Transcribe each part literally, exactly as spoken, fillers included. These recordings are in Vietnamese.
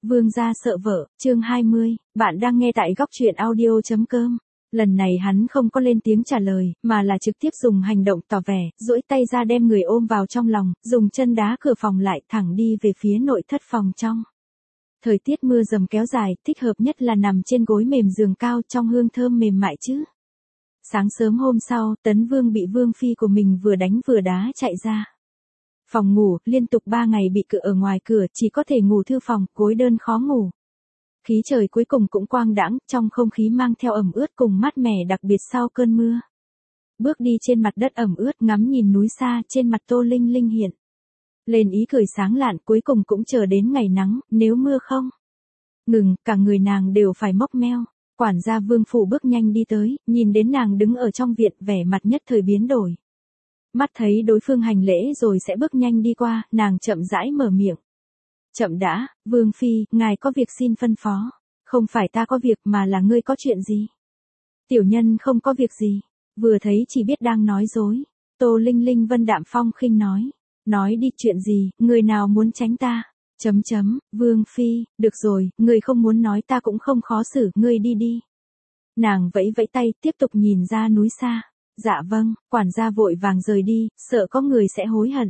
Vương gia sợ vợ, chương hai mươi, bạn đang nghe tại góc truyện audio chấm com. Lần này hắn không có lên tiếng trả lời, mà là trực tiếp dùng hành động tỏ vẻ, duỗi tay ra đem người ôm vào trong lòng, dùng chân đá cửa phòng lại, thẳng đi về phía nội thất phòng trong. Thời tiết mưa dầm kéo dài, thích hợp nhất là nằm trên gối mềm giường cao trong hương thơm mềm mại chứ. Sáng sớm hôm sau, Tấn Vương bị Vương Phi của mình vừa đánh vừa đá chạy ra phòng ngủ, liên tục ba ngày bị cự ở ngoài cửa, chỉ có thể ngủ thư phòng, gối đơn khó ngủ. Khí trời cuối cùng cũng quang đãng, trong không khí mang theo ẩm ướt cùng mát mẻ đặc biệt sau cơn mưa. Bước đi trên mặt đất ẩm ướt, ngắm nhìn núi xa, trên mặt Tô Linh Linh hiện lên ý cười sáng lạn, cuối cùng cũng chờ đến ngày nắng, nếu mưa không ngừng, cả người nàng đều phải mốc meo. Quản gia Vương phủ bước nhanh đi tới, nhìn đến nàng đứng ở trong viện, vẻ mặt nhất thời biến đổi. Mắt thấy đối phương hành lễ rồi sẽ bước nhanh đi qua, nàng chậm rãi mở miệng. Chậm đã, Vương Phi, ngài có việc xin phân phó. Không phải ta có việc mà là ngươi có chuyện gì? Tiểu nhân không có việc gì, vừa thấy chỉ biết đang nói dối. Tô Linh Linh vân đạm phong khinh nói. Nói đi, chuyện gì, người nào muốn tránh ta? Chấm chấm, Vương Phi, được rồi, người không muốn nói ta cũng không khó xử, ngươi đi đi. Nàng vẫy vẫy tay, tiếp tục nhìn ra núi xa. Dạ vâng, quản gia vội vàng rời đi, sợ có người sẽ hối hận.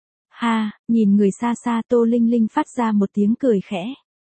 Ha, nhìn người xa xa, Tô Linh Linh phát ra một tiếng cười khẽ.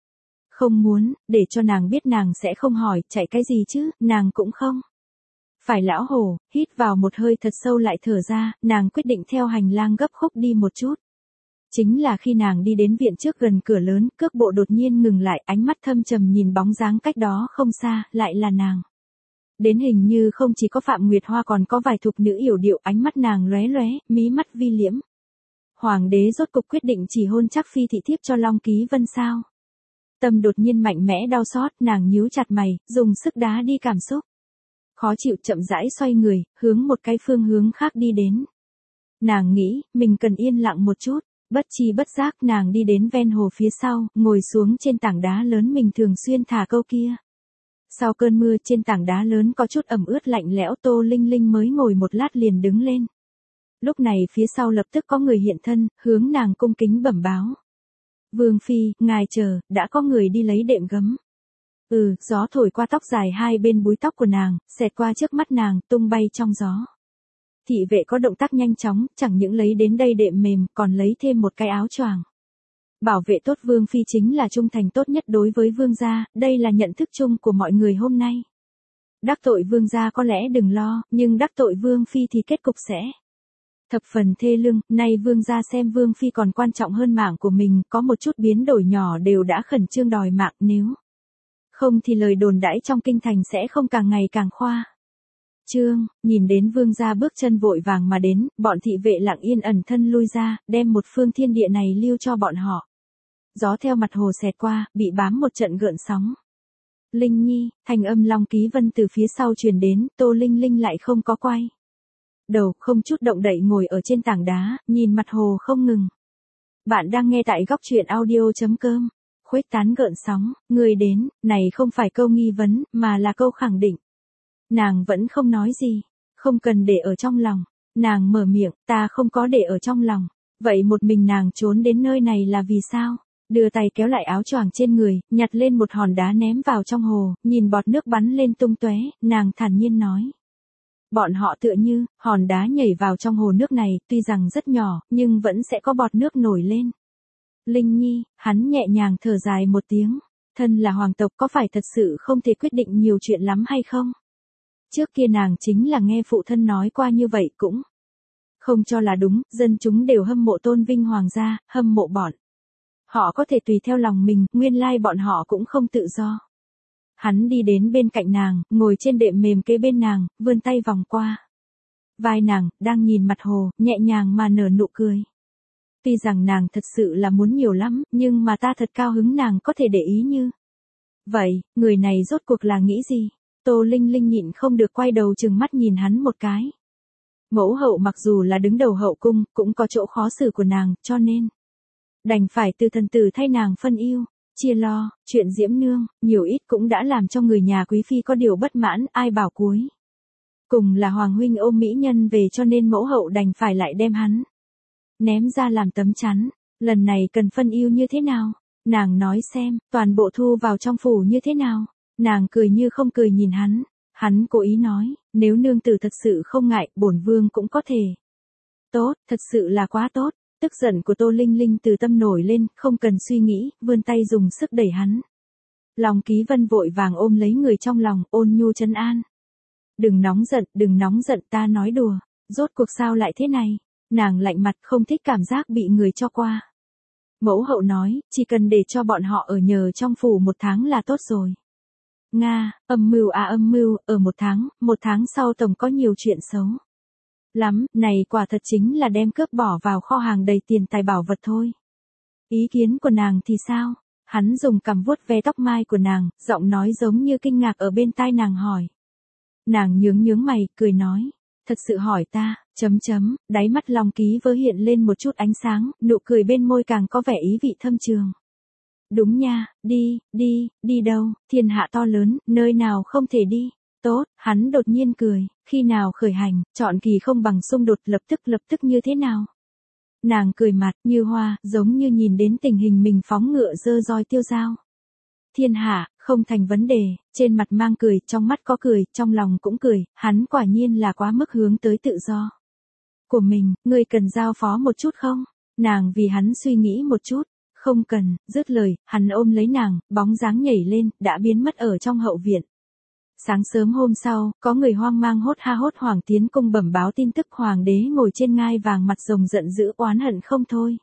Không muốn, để cho nàng biết nàng sẽ không hỏi, chạy cái gì chứ, nàng cũng không. Phải lão hổ, hít vào một hơi thật sâu lại thở ra, nàng quyết định theo hành lang gấp khúc đi một chút. Chính là khi nàng đi đến viện trước gần cửa lớn, cước bộ đột nhiên ngừng lại, ánh mắt thâm trầm nhìn bóng dáng cách đó không xa, lại là nàng. Đến hình như không chỉ có Phạm Nguyệt Hoa còn có vài thục nữ yểu điệu, ánh mắt nàng lóe lóe, mí mắt vi liễm. Hoàng đế rốt cục quyết định chỉ hôn chắc phi thị thiếp cho Long Ký Vân sao? Tâm đột nhiên mạnh mẽ đau xót, nàng nhíu chặt mày, dùng sức đá đi cảm xúc. Khó chịu chậm rãi xoay người, hướng một cái phương hướng khác đi đến. Nàng nghĩ, mình cần yên lặng một chút, bất chi bất giác nàng đi đến ven hồ phía sau, ngồi xuống trên tảng đá lớn mình thường xuyên thả câu kia. Sau cơn mưa trên tảng đá lớn có chút ẩm ướt lạnh lẽo, Tô Linh Linh mới ngồi một lát liền đứng lên. Lúc này phía sau lập tức có người hiện thân, hướng nàng cung kính bẩm báo. Vương Phi, ngài chờ, đã có người đi lấy đệm gấm. Ừ, gió thổi qua tóc dài hai bên búi tóc của nàng, xẹt qua trước mắt nàng, tung bay trong gió. Thị vệ có động tác nhanh chóng, chẳng những lấy đến đây đệm mềm, còn lấy thêm một cái áo choàng. Bảo vệ tốt Vương Phi chính là trung thành tốt nhất đối với Vương gia, đây là nhận thức chung của mọi người hôm nay. Đắc tội Vương gia có lẽ đừng lo, nhưng đắc tội Vương Phi thì kết cục sẽ thập phần thê lương. Nay Vương gia xem Vương Phi còn quan trọng hơn mạng của mình, có một chút biến đổi nhỏ đều đã khẩn trương đòi mạng, nếu không thì lời đồn đãi trong kinh thành sẽ không càng ngày càng khoa trương. Nhìn đến Vương gia bước chân vội vàng mà đến, bọn thị vệ lặng yên ẩn thân lui ra, đem một phương thiên địa này lưu cho bọn họ. Gió theo mặt hồ xẹt qua, bị bám một trận gợn sóng. Linh Nhi, thanh âm Long Ký Vân từ phía sau truyền đến, Tô Linh Linh lại không có quay đầu, không chút động đậy ngồi ở trên tảng đá, nhìn mặt hồ không ngừng. Bạn đang nghe tại góc truyện audio chấm com. Khuếch tán gợn sóng, người đến, này không phải câu nghi vấn, mà là câu khẳng định. Nàng vẫn không nói gì, không cần để ở trong lòng. Nàng mở miệng, ta không có để ở trong lòng. Vậy một mình nàng trốn đến nơi này là vì sao? Đưa tay kéo lại áo choàng trên người, nhặt lên một hòn đá ném vào trong hồ, nhìn bọt nước bắn lên tung tóe, nàng thản nhiên nói. Bọn họ tựa như, hòn đá nhảy vào trong hồ nước này, tuy rằng rất nhỏ, nhưng vẫn sẽ có bọt nước nổi lên. Linh Nhi, hắn nhẹ nhàng thở dài một tiếng. Thân là hoàng tộc có phải thật sự không thể quyết định nhiều chuyện lắm hay không? Trước kia nàng chính là nghe phụ thân nói qua như vậy cũng không cho là đúng, dân chúng đều hâm mộ tôn vinh hoàng gia, hâm mộ bọn họ có thể tùy theo lòng mình, nguyên lai bọn họ cũng không tự do. Hắn đi đến bên cạnh nàng, ngồi trên đệm mềm kế bên nàng, vươn tay vòng qua vai nàng, đang nhìn mặt hồ, nhẹ nhàng mà nở nụ cười. Tuy rằng nàng thật sự là muốn nhiều lắm, nhưng mà ta thật cao hứng nàng có thể để ý như vậy, người này rốt cuộc là nghĩ gì? Tô Linh Linh nhịn không được quay đầu trừng mắt nhìn hắn một cái. Mẫu hậu mặc dù là đứng đầu hậu cung, cũng có chỗ khó xử của nàng, cho nên đành phải từ thần tử thay nàng phân ưu, chia lo. Chuyện Diễm Nương, nhiều ít cũng đã làm cho người nhà quý phi có điều bất mãn, ai bảo cuối cùng là hoàng huynh ôm mỹ nhân về, cho nên mẫu hậu đành phải lại đem hắn ném ra làm tấm chắn. Lần này cần phân ưu như thế nào? Nàng nói xem, toàn bộ thu vào trong phủ như thế nào? Nàng cười như không cười nhìn hắn. Hắn cố ý nói, nếu nương tử thật sự không ngại, bổn vương cũng có thể. Tốt, thật sự là quá tốt. Tức giận của Tô Linh Linh từ tâm nổi lên, không cần suy nghĩ, vươn tay dùng sức đẩy hắn. Long Ký Vân vội vàng ôm lấy người trong lòng, ôn nhu trấn an. Đừng nóng giận, đừng nóng giận, ta nói đùa. Rốt cuộc sao lại thế này? Nàng lạnh mặt, không thích cảm giác bị người cho qua. Mẫu hậu nói, chỉ cần để cho bọn họ ở nhờ trong phủ một tháng là tốt rồi. Nga, âm mưu à âm mưu, ở một tháng, một tháng sau tổng có nhiều chuyện xấu. Lắm, này quả thật chính là đem cướp bỏ vào kho hàng đầy tiền tài bảo vật thôi. Ý kiến của nàng thì sao? Hắn dùng cằm vuốt ve tóc mai của nàng, giọng nói giống như kinh ngạc ở bên tai nàng hỏi. Nàng nhướng nhướng mày, cười nói. Thật sự hỏi ta, chấm chấm, đáy mắt Long Ký Vơ hiện lên một chút ánh sáng, nụ cười bên môi càng có vẻ ý vị thâm trường. Đúng nha, đi, đi, đi đâu, thiên hạ to lớn, nơi nào không thể đi. Tốt, hắn đột nhiên cười, khi nào khởi hành, chọn kỳ không bằng xung đột lập tức lập tức như thế nào. Nàng cười mặt như hoa, giống như nhìn đến tình hình mình phóng ngựa dơ roi tiêu dao. Thiên hạ, không thành vấn đề, trên mặt mang cười, trong mắt có cười, trong lòng cũng cười, hắn quả nhiên là quá mức hướng tới tự do. Của mình, ngươi cần giao phó một chút không? Nàng vì hắn suy nghĩ một chút, không cần, dứt lời, hắn ôm lấy nàng, bóng dáng nhảy lên, đã biến mất ở trong hậu viện. Sáng sớm hôm sau, có người hoang mang hốt ha hốt hoảng tiến cung bẩm báo tin tức hoàng đế ngồi trên ngai vàng mặt rồng giận dữ oán hận không thôi.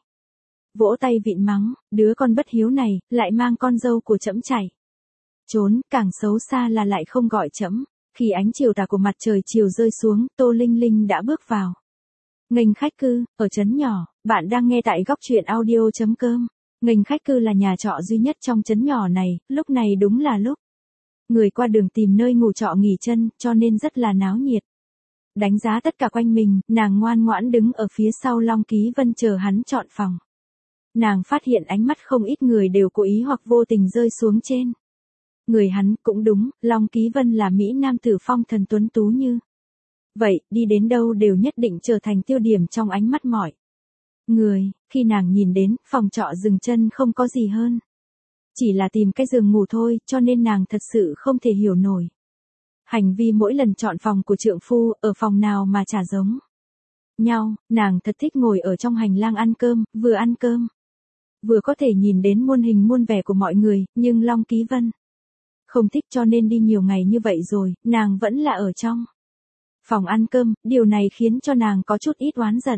Vỗ tay vịn mắng, đứa con bất hiếu này, lại mang con dâu của trẫm chạy. Trốn, càng xấu xa là lại không gọi trẫm. Khi ánh chiều tà của mặt trời chiều rơi xuống, Tô Linh Linh đã bước vào. Nghênh khách cư, ở trấn nhỏ, bạn đang nghe tại góc truyện audio chấm com. Nghênh khách cư là nhà trọ duy nhất trong trấn nhỏ này, lúc này đúng là lúc. Người qua đường tìm nơi ngủ trọ nghỉ chân, cho nên rất là náo nhiệt. Đánh giá tất cả quanh mình, nàng ngoan ngoãn đứng ở phía sau Long Ký Vân chờ hắn chọn phòng. Nàng phát hiện ánh mắt không ít người đều cố ý hoặc vô tình rơi xuống trên. Người hắn, cũng đúng, Long Ký Vân là Mỹ Nam tử phong thần tuấn tú như. Vậy, đi đến đâu đều nhất định trở thành tiêu điểm trong ánh mắt mọi người. Khi nàng nhìn đến, phòng trọ dừng chân không có gì hơn. Chỉ là tìm cái giường ngủ thôi, cho nên nàng thật sự không thể hiểu nổi. Hành vi mỗi lần chọn phòng của trượng phu, ở phòng nào mà chả giống nhau, nàng thật thích ngồi ở trong hành lang ăn cơm, vừa ăn cơm, vừa có thể nhìn đến muôn hình muôn vẻ của mọi người, nhưng Long Ký Vân không thích, cho nên đi nhiều ngày như vậy rồi, nàng vẫn là ở trong phòng ăn cơm, điều này khiến cho nàng có chút ít oán giận.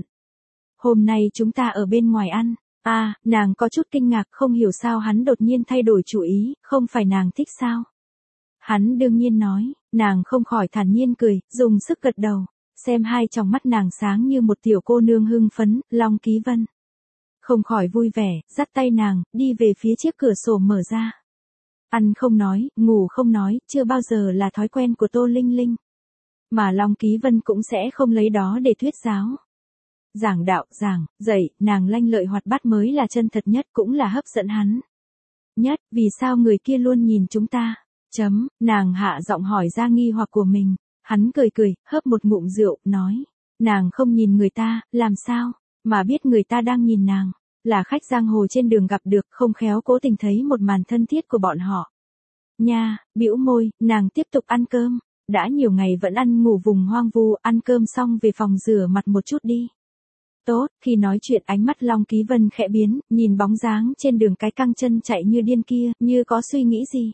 Hôm nay chúng ta ở bên ngoài ăn. À, nàng có chút kinh ngạc, không hiểu sao hắn đột nhiên thay đổi chủ ý, không phải nàng thích sao? Hắn đương nhiên nói, nàng không khỏi thản nhiên cười, dùng sức gật đầu, xem hai tròng mắt nàng sáng như một tiểu cô nương hưng phấn, Long Ký Vân không khỏi vui vẻ, dắt tay nàng, đi về phía chiếc cửa sổ mở ra. Ăn không nói, ngủ không nói, chưa bao giờ là thói quen của Tô Linh Linh. Mà Long Ký Vân cũng sẽ không lấy đó để thuyết giáo. Giảng đạo, giảng, dạy, nàng lanh lợi hoạt bát mới là chân thật nhất, cũng là hấp dẫn hắn nhất. Vì sao người kia luôn nhìn chúng ta? Chấm, nàng hạ giọng hỏi ra nghi hoặc của mình. Hắn cười cười, hớp một ngụm rượu, nói. Nàng không nhìn người ta, làm sao, mà biết người ta đang nhìn nàng. Là khách giang hồ trên đường gặp được, không khéo cố tình thấy một màn thân thiết của bọn họ. Nha, bĩu môi, nàng tiếp tục ăn cơm. Đã nhiều ngày vẫn ăn ngủ vùng hoang vu, ăn cơm xong về phòng rửa mặt một chút đi. Tốt, khi nói chuyện ánh mắt Long Ký Vân khẽ biến, nhìn bóng dáng trên đường cái căng chân chạy như điên kia, như có suy nghĩ gì.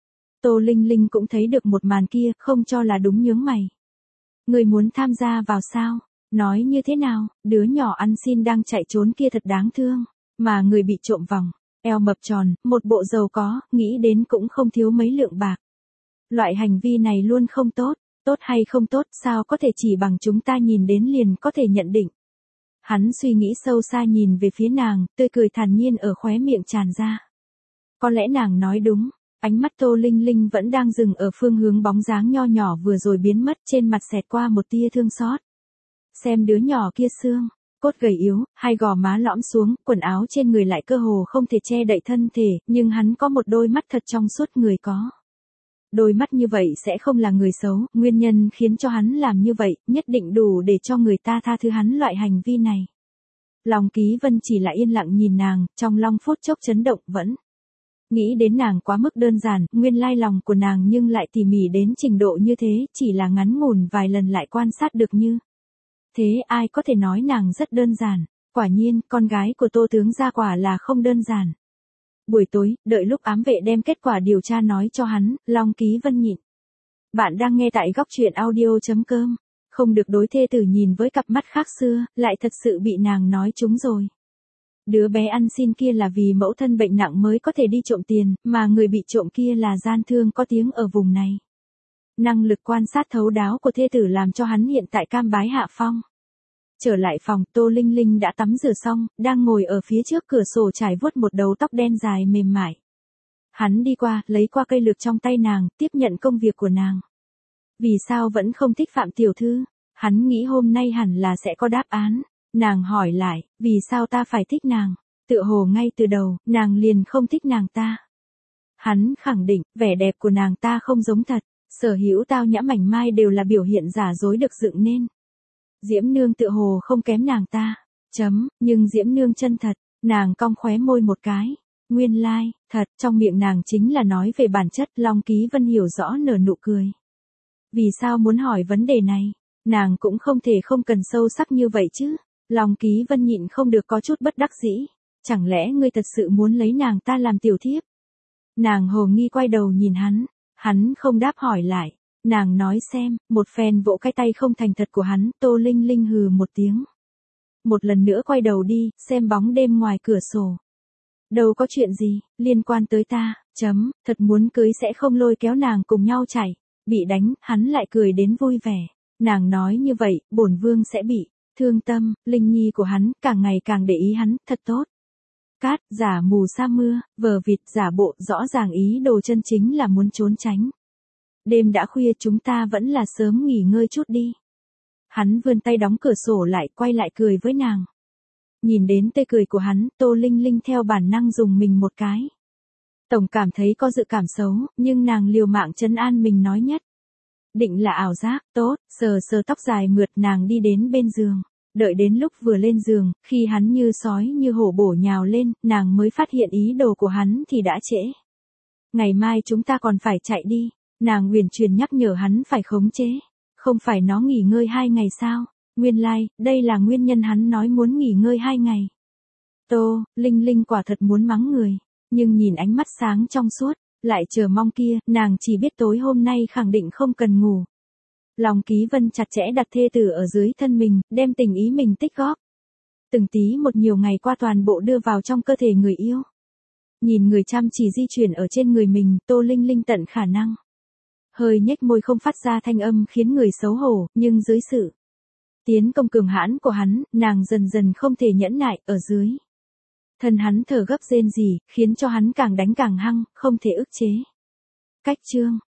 Tô Linh Linh cũng thấy được một màn kia, không cho là đúng nhướng mày. Người muốn tham gia vào sao? Nói như thế nào, đứa nhỏ ăn xin đang chạy trốn kia thật đáng thương, mà người bị trộm vòng, eo mập tròn, một bộ giàu có, nghĩ đến cũng không thiếu mấy lượng bạc. Loại hành vi này luôn không tốt, tốt hay không tốt, sao có thể chỉ bằng chúng ta nhìn đến liền có thể nhận định. Hắn suy nghĩ sâu xa nhìn về phía nàng, tươi cười thản nhiên ở khóe miệng tràn ra. Có lẽ nàng nói đúng, ánh mắt Tô Linh Linh vẫn đang dừng ở phương hướng bóng dáng nho nhỏ vừa rồi biến mất, trên mặt xẹt qua một tia thương xót. Xem đứa nhỏ kia xương, cốt gầy yếu, hai gò má lõm xuống, quần áo trên người lại cơ hồ không thể che đậy thân thể, nhưng hắn có một đôi mắt thật trong suốt, người có đôi mắt như vậy sẽ không là người xấu, nguyên nhân khiến cho hắn làm như vậy, nhất định đủ để cho người ta tha thứ hắn loại hành vi này. Long Ký Vân chỉ là yên lặng nhìn nàng, trong lòng phút chốc chấn động, vẫn Nghĩ đến nàng quá mức đơn giản, nguyên lai lòng của nàng nhưng lại tỉ mỉ đến trình độ như thế, chỉ là ngắn ngủn vài lần lại quan sát được như thế, ai có thể nói nàng rất đơn giản. Quả nhiên, con gái của Tô tướng gia quả là không đơn giản. Buổi tối, đợi lúc ám vệ đem kết quả điều tra nói cho hắn, Long Ký Vân nhịn. Bạn đang nghe tại góc truyện audio.com. Không được đối thê tử nhìn với cặp mắt khác xưa, lại thật sự bị nàng nói trúng rồi. Đứa bé ăn xin kia là vì mẫu thân bệnh nặng mới có thể đi trộm tiền, mà người bị trộm kia là gian thương có tiếng ở vùng này. Năng lực quan sát thấu đáo của thê tử làm cho hắn hiện tại cam bái hạ phong. Trở lại phòng, Tô Linh Linh đã tắm rửa xong, đang ngồi ở phía trước cửa sổ trải vuốt một đầu tóc đen dài mềm mại. Hắn đi qua, lấy qua cây lược trong tay nàng, tiếp nhận công việc của nàng. Vì sao vẫn không thích Phạm tiểu thư? Hắn nghĩ hôm nay hẳn là sẽ có đáp án. Nàng hỏi lại, vì sao ta phải thích nàng? Tựa hồ ngay từ đầu, nàng liền không thích nàng ta. Hắn khẳng định, vẻ đẹp của nàng ta không giống thật, sở hữu tao nhã mảnh mai đều là biểu hiện giả dối được dựng nên. Diễm Nương tựa hồ không kém nàng ta. Chấm, nhưng Diễm Nương chân thật, nàng cong khóe môi một cái. Nguyên lai, like, thật, trong miệng nàng chính là nói về bản chất. Long Ký Vân hiểu rõ nở nụ cười. Vì sao muốn hỏi vấn đề này? Nàng cũng không thể không cần sâu sắc như vậy chứ. Long Ký Vân nhịn không được có chút bất đắc dĩ. Chẳng lẽ ngươi thật sự muốn lấy nàng ta làm tiểu thiếp? Nàng hồ nghi quay đầu nhìn hắn. Hắn không đáp hỏi lại. Nàng nói xem, một phen vỗ cái tay không thành thật của hắn. Tô Linh Linh hừ một tiếng. Một lần nữa quay đầu đi, xem bóng đêm ngoài cửa sổ. Đâu có chuyện gì, liên quan tới ta, chấm, thật muốn cưới sẽ không lôi kéo nàng cùng nhau chảy. Bị đánh, hắn lại cười đến vui vẻ. Nàng nói như vậy, bổn vương sẽ bị thương tâm. Linh nhi của hắn, càng ngày càng để ý hắn, thật tốt. Cát, giả mù sa mưa, vờ vịt, giả bộ, rõ ràng ý đồ chân chính là muốn trốn tránh. Đêm đã khuya, chúng ta vẫn là sớm nghỉ ngơi chút đi. Hắn vươn tay đóng cửa sổ lại, quay lại cười với nàng. Nhìn đến tê cười của hắn, Tô Linh Linh theo bản năng dùng mình một cái. Tổng cảm thấy có dự cảm xấu, nhưng nàng liều mạng trấn an mình nói nhất. Định là ảo giác, tốt, sờ sờ tóc dài mượt, nàng đi đến bên giường. Đợi đến lúc vừa lên giường, khi hắn như sói như hổ bổ nhào lên, nàng mới phát hiện ý đồ của hắn thì đã trễ. Ngày mai chúng ta còn phải chạy đi. Nàng huyền truyền nhắc nhở hắn phải khống chế. Không phải nó nghỉ ngơi hai ngày sao? Nguyên lai, like, đây là nguyên nhân hắn nói muốn nghỉ ngơi hai ngày. Tô, Linh Linh quả thật muốn mắng người. Nhưng nhìn ánh mắt sáng trong suốt, lại chờ mong kia, nàng chỉ biết tối hôm nay khẳng định không cần ngủ. Long Ký Vân chặt chẽ đặt thê tử ở dưới thân mình, đem tình ý mình tích góp. Từng tí một nhiều ngày qua toàn bộ đưa vào trong cơ thể người yêu. Nhìn người chăm chỉ di chuyển ở trên người mình, Tô Linh Linh tận khả năng. Hơi nhếch môi không phát ra thanh âm khiến người xấu hổ, nhưng dưới sự tiến công cường hãn của hắn, nàng dần dần không thể nhẫn nại, ở dưới. Thân hắn thở gấp rên rỉ, khiến cho hắn càng đánh càng hăng, không thể ức chế. Cách chương